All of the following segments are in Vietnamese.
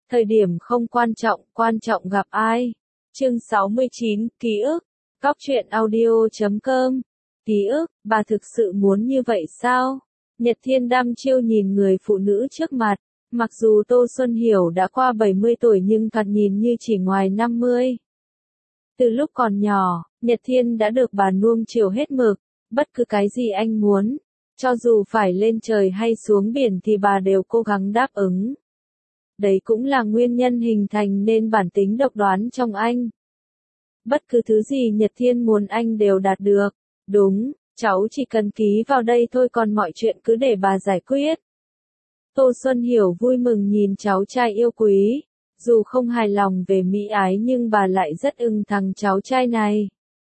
Thời điểm không quan trọng gặp ai. Chương 69, ký ức. Góc truyện audio.com. Ký ức, bà thực sự muốn như vậy sao? Nhật Thiên đăm chiêu nhìn người phụ nữ trước mặt. Mặc dù Tô Xuân Hiểu đã qua 70 tuổi nhưng thoạt nhìn như chỉ ngoài 50. Từ lúc còn nhỏ, Nhật Thiên đã được bà nuông chiều hết mực. Bất cứ cái gì anh muốn, cho dù phải lên trời hay xuống biển thì bà đều cố gắng đáp ứng. Đấy cũng là nguyên nhân hình thành nên bản tính độc đoán trong anh. Bất cứ thứ gì Nhật Thiên muốn anh đều đạt được. Đúng, cháu chỉ cần ký vào đây thôi, còn mọi chuyện cứ để bà giải quyết. Tô Xuân Hiểu vui mừng nhìn cháu trai yêu quý. Dù không hài lòng về mỹ ái nhưng bà lại rất ưng thằng cháu trai này.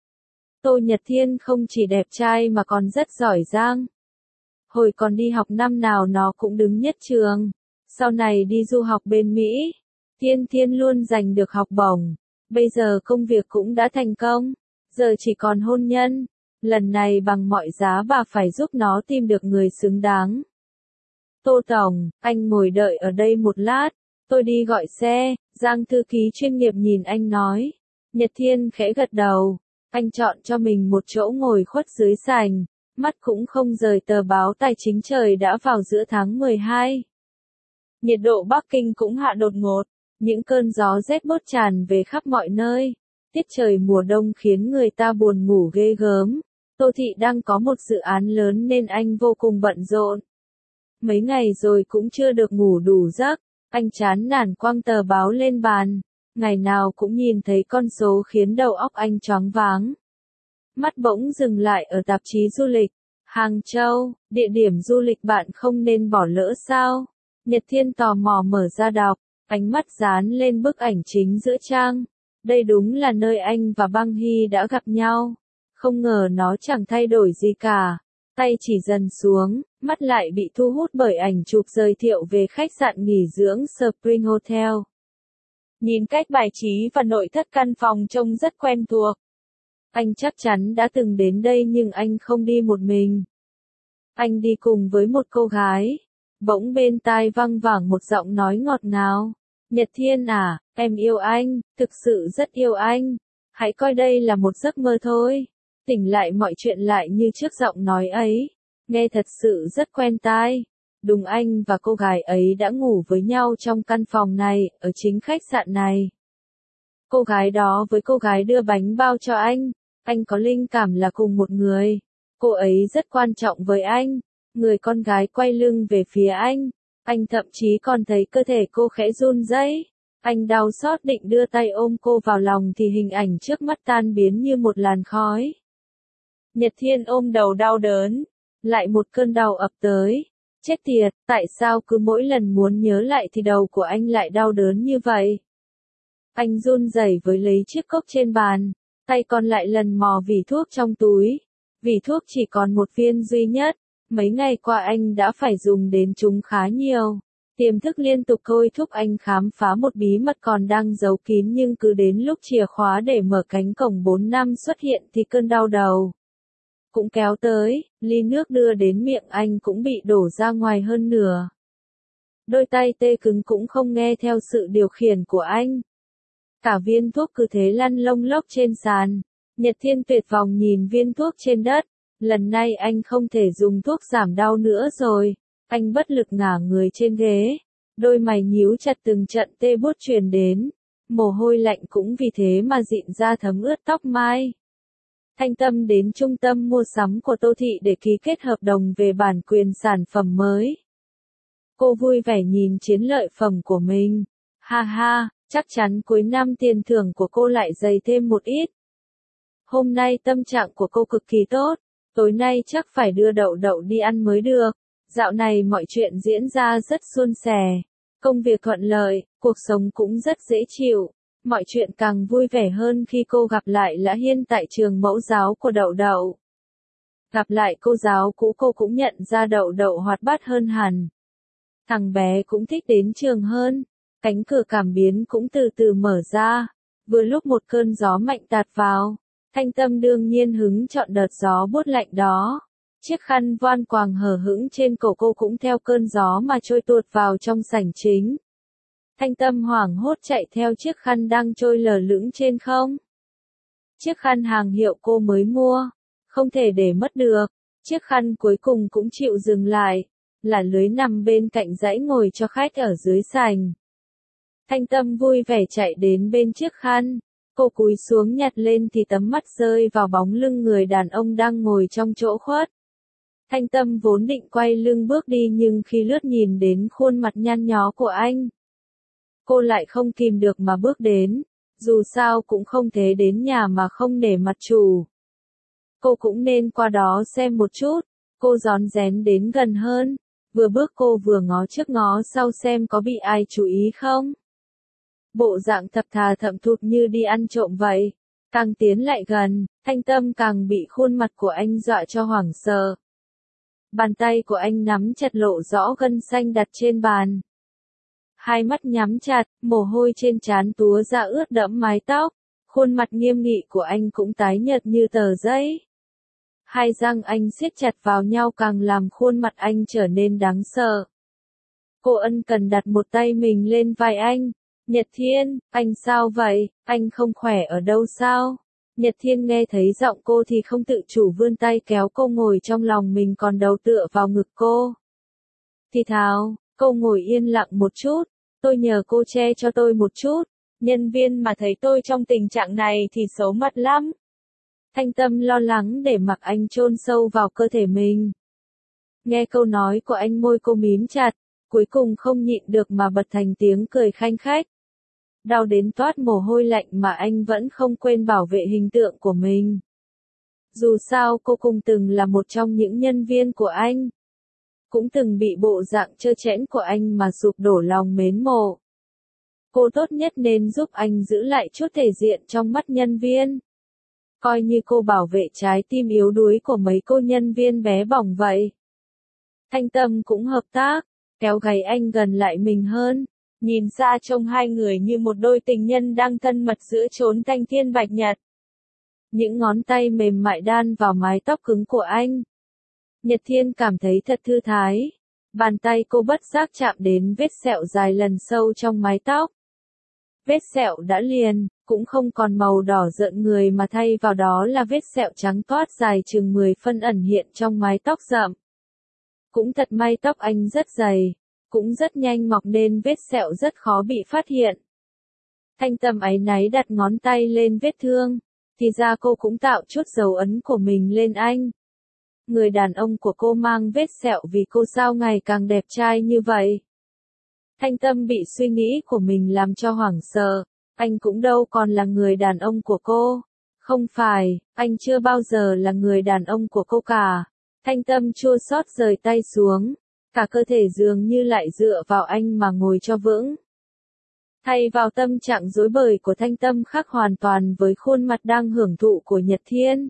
Tô Nhật Thiên không chỉ đẹp trai mà còn rất giỏi giang. Hồi còn đi học năm nào nó cũng đứng nhất trường. Sau này đi du học bên Mỹ, Thiên luôn giành được học bổng. Bây giờ công việc cũng đã thành công. Giờ chỉ còn hôn nhân. Lần này bằng mọi giá bà phải giúp nó tìm được người xứng đáng. Tô Tổng, anh ngồi đợi ở đây một lát. Tôi đi gọi xe. Giang thư ký chuyên nghiệp nhìn anh nói. Nhật Thiên khẽ gật đầu. Anh chọn cho mình một chỗ ngồi khuất dưới sảnh. Mắt cũng không rời tờ báo tài chính. Trời đã vào giữa tháng 12. Nhiệt độ Bắc Kinh cũng hạ đột ngột. Những cơn gió rét bốt tràn về khắp mọi nơi. Tiết trời mùa đông khiến người ta buồn ngủ ghê gớm. Tô Thị đang có một dự án lớn nên anh vô cùng bận rộn. Mấy ngày rồi cũng chưa được ngủ đủ giấc. Anh chán nản quăng tờ báo lên bàn. Ngày nào cũng nhìn thấy con số khiến đầu óc anh choáng váng. Mắt bỗng dừng lại ở tạp chí du lịch. Hàng Châu, địa điểm du lịch bạn không nên bỏ lỡ sao? Nhật Thiên tò mò mở ra đọc, ánh mắt dán lên bức ảnh chính giữa trang. Đây đúng là nơi anh và Băng Hy đã gặp nhau. Không ngờ nó chẳng thay đổi gì cả. Tay chỉ dần xuống, mắt lại bị thu hút bởi ảnh chụp giới thiệu về khách sạn nghỉ dưỡng Spring Hotel. Nhìn cách bài trí và nội thất căn phòng trông rất quen thuộc. Anh chắc chắn đã từng đến đây nhưng anh không đi một mình. Anh đi cùng với một cô gái. Bỗng bên tai văng vẳng một giọng nói ngọt ngào. Nhật Thiên à, em yêu anh, thực sự rất yêu anh. Hãy coi đây là một giấc mơ thôi. Tỉnh lại mọi chuyện lại như trước giọng nói ấy. Nghe thật sự rất quen tai. Đúng, anh và cô gái ấy đã ngủ với nhau trong căn phòng này, ở chính khách sạn này. Cô gái đó với cô gái đưa bánh bao cho anh có linh cảm là cùng một người. Cô ấy rất quan trọng với anh. Người con gái quay lưng về phía anh thậm chí còn thấy cơ thể cô khẽ run rẩy. Anh đau xót định đưa tay ôm cô vào lòng thì hình ảnh trước mắt tan biến như một làn khói. Nhật Thiên ôm đầu đau đớn. Lại một cơn đau ập tới. Chết tiệt, tại sao cứ mỗi lần muốn nhớ lại thì đầu của anh lại đau đớn như vậy? Anh run rẩy với lấy chiếc cốc trên bàn. Tay còn lại lần mò vỉ thuốc trong túi. Vỉ thuốc chỉ còn một viên duy nhất. Mấy ngày qua anh đã phải dùng đến chúng khá nhiều. Tiềm thức liên tục thôi thúc anh khám phá một bí mật còn đang giấu kín, nhưng cứ đến lúc chìa khóa để mở cánh cổng 4 năm xuất hiện thì cơn đau đầu cũng kéo tới. Ly nước đưa đến miệng anh cũng bị đổ ra ngoài hơn nửa. Đôi tay tê cứng cũng không nghe theo sự điều khiển của anh. Cả viên thuốc cứ thế lăn lông lốc trên sàn. Nhật Thiên tuyệt vọng nhìn viên thuốc trên đất. Lần này anh không thể dùng thuốc giảm đau nữa rồi. Anh bất lực ngả người trên ghế. Đôi mày nhíu chặt, từng trận tê buốt truyền đến. Mồ hôi lạnh cũng vì thế mà dịn ra thấm ướt tóc mai. Thanh Tâm đến trung tâm mua sắm của Tô Thị để ký kết hợp đồng về bản quyền sản phẩm mới. Cô vui vẻ nhìn chiến lợi phẩm của mình. Ha ha, chắc chắn cuối năm tiền thưởng của cô lại dày thêm một ít. Hôm nay tâm trạng của cô cực kỳ tốt. Tối nay chắc phải đưa Đậu Đậu đi ăn mới được. Dạo này mọi chuyện diễn ra rất suôn sẻ. Công việc thuận lợi, cuộc sống cũng rất dễ chịu. Mọi chuyện càng vui vẻ hơn khi cô gặp lại Lã Hiên tại trường mẫu giáo của Đậu Đậu. Gặp lại cô giáo cũ, cô cũng nhận ra Đậu Đậu hoạt bát hơn hẳn. Thằng bé cũng thích đến trường hơn. Cánh cửa cảm biến cũng từ từ mở ra. Vừa lúc một cơn gió mạnh tạt vào. Thanh Tâm đương nhiên hứng chọn đợt gió buốt lạnh đó. Chiếc khăn voan quàng hở hững trên cổ cô cũng theo cơn gió mà trôi tuột vào trong sảnh chính. Thanh Tâm hoảng hốt chạy theo chiếc khăn đang trôi lờ lững trên không. Chiếc khăn hàng hiệu cô mới mua, không thể để mất được. Chiếc khăn cuối cùng cũng chịu dừng lại, là lưới nằm bên cạnh dãy ngồi cho khách ở dưới sảnh. Thanh Tâm vui vẻ chạy đến bên chiếc khăn, cô cúi xuống nhặt lên thì tấm mắt rơi vào bóng lưng người đàn ông đang ngồi trong chỗ khuất. Thanh Tâm vốn định quay lưng bước đi nhưng khi lướt nhìn đến khuôn mặt nhăn nhó của anh, cô lại không kìm được mà bước đến, dù sao cũng không thể đến nhà mà không nể mặt chủ. Cô cũng nên qua đó xem một chút, cô rón rén đến gần hơn, vừa bước cô vừa ngó trước ngó sau xem có bị ai chú ý không. Bộ dạng thập thà thậm thụt như đi ăn trộm vậy. Càng tiến lại gần, Thanh Tâm càng bị khuôn mặt của anh dọa cho hoảng sợ. Bàn tay của anh nắm chặt lộ rõ gân xanh đặt trên bàn. Hai mắt nhắm chặt, mồ hôi trên trán túa ra ướt đẫm mái tóc. Khuôn mặt nghiêm nghị của anh cũng tái nhợt như tờ giấy. Hai răng anh siết chặt vào nhau càng làm khuôn mặt anh trở nên đáng sợ. Cô ân cần đặt một tay mình lên vai anh. Nhật Thiên, anh sao vậy, anh không khỏe ở đâu sao? Nhật Thiên nghe thấy giọng cô thì không tự chủ vươn tay kéo cô ngồi trong lòng mình còn đầu tựa vào ngực cô. Thì thào, cô ngồi yên lặng một chút, tôi nhờ cô che cho tôi một chút, nhân viên mà thấy tôi trong tình trạng này thì xấu mặt lắm. Thanh Tâm lo lắng để mặc anh chôn sâu vào cơ thể mình. Nghe câu nói của anh môi cô mím chặt, cuối cùng không nhịn được mà bật thành tiếng cười khanh khách. Đau đến toát mồ hôi lạnh mà anh vẫn không quên bảo vệ hình tượng của mình. Dù sao cô cũng từng là một trong những nhân viên của anh. Cũng từng bị bộ dạng trơ trẽn của anh mà sụp đổ lòng mến mộ. Cô tốt nhất nên giúp anh giữ lại chút thể diện trong mắt nhân viên. Coi như cô bảo vệ trái tim yếu đuối của mấy cô nhân viên bé bỏng vậy. Thanh Tâm cũng hợp tác, kéo gáy anh gần lại mình hơn. Nhìn xa trông hai người như một đôi tình nhân đang thân mật giữa chốn thanh thiên bạch nhật. Những ngón tay mềm mại đan vào mái tóc cứng của anh. Nhật Thiên cảm thấy thật thư thái. Bàn tay cô bất giác chạm đến vết sẹo dài lần sâu trong mái tóc. Vết sẹo đã liền, cũng không còn màu đỏ rợn người mà thay vào đó là vết sẹo trắng toát dài chừng 10 phân ẩn hiện trong mái tóc rậm. Cũng thật may tóc anh rất dày. Cũng rất nhanh mọc nên vết sẹo rất khó bị phát hiện. Thanh Tâm áy náy đặt ngón tay lên vết thương, thì ra cô cũng tạo chút dấu ấn của mình lên anh. Người đàn ông của cô mang vết sẹo vì cô sao ngày càng đẹp trai như vậy. Thanh Tâm bị suy nghĩ của mình làm cho hoảng sợ, anh cũng đâu còn là người đàn ông của cô. Không phải, anh chưa bao giờ là người đàn ông của cô cả. Thanh Tâm chua xót rời tay xuống. Cả cơ thể dường như lại dựa vào anh mà ngồi cho vững. Thay vào tâm trạng rối bời của Thanh Tâm khác hoàn toàn với khuôn mặt đang hưởng thụ của Nhật Thiên.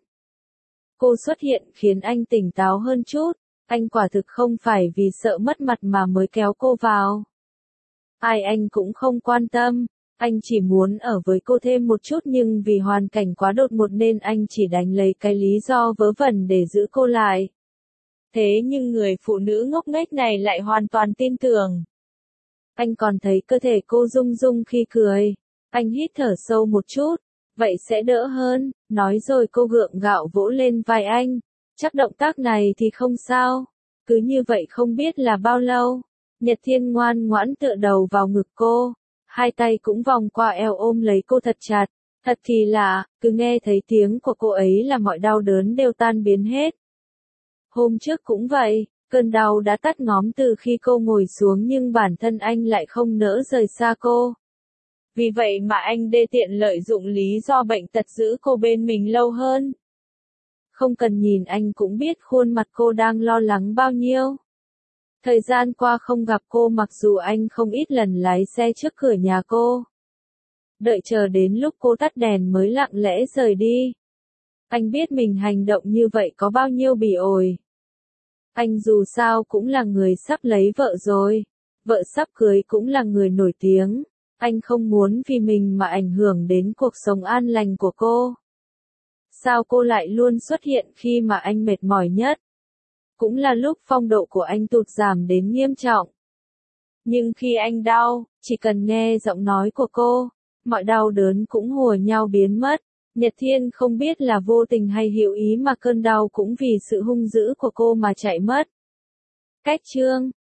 Cô xuất hiện khiến anh tỉnh táo hơn chút, anh quả thực không phải vì sợ mất mặt mà mới kéo cô vào. Ai anh cũng không quan tâm, anh chỉ muốn ở với cô thêm một chút nhưng vì hoàn cảnh quá đột ngột nên anh chỉ đánh lấy cái lý do vớ vẩn để giữ cô lại. Thế nhưng người phụ nữ ngốc nghếch này lại hoàn toàn tin tưởng. Anh còn thấy cơ thể cô rung rung khi cười. Anh hít thở sâu một chút, vậy sẽ đỡ hơn, nói rồi cô gượng gạo vỗ lên vai anh. Chắc động tác này thì không sao. Cứ như vậy không biết là bao lâu. Nhật Thiên ngoan ngoãn tựa đầu vào ngực cô. Hai tay cũng vòng qua eo ôm lấy cô thật chặt. Thật kỳ lạ, cứ nghe thấy tiếng của cô ấy là mọi đau đớn đều tan biến hết. Hôm trước cũng vậy, cơn đau đã tắt ngóm từ khi cô ngồi xuống nhưng bản thân anh lại không nỡ rời xa cô. Vì vậy mà anh đê tiện lợi dụng lý do bệnh tật giữ cô bên mình lâu hơn. Không cần nhìn anh cũng biết khuôn mặt cô đang lo lắng bao nhiêu. Thời gian qua không gặp cô mặc dù anh không ít lần lái xe trước cửa nhà cô. Đợi chờ đến lúc cô tắt đèn mới lặng lẽ rời đi. Anh biết mình hành động như vậy có bao nhiêu bỉ ổi. Anh dù sao cũng là người sắp lấy vợ rồi. Vợ sắp cưới cũng là người nổi tiếng. Anh không muốn vì mình mà ảnh hưởng đến cuộc sống an lành của cô. Sao cô lại luôn xuất hiện khi mà anh mệt mỏi nhất? Cũng là lúc phong độ của anh tụt giảm đến nghiêm trọng. Nhưng khi anh đau, chỉ cần nghe giọng nói của cô, mọi đau đớn cũng hùa nhau biến mất. Nhật Thiên không biết là vô tình hay hữu ý mà cơn đau cũng vì sự hung dữ của cô mà chạy mất. Cách chương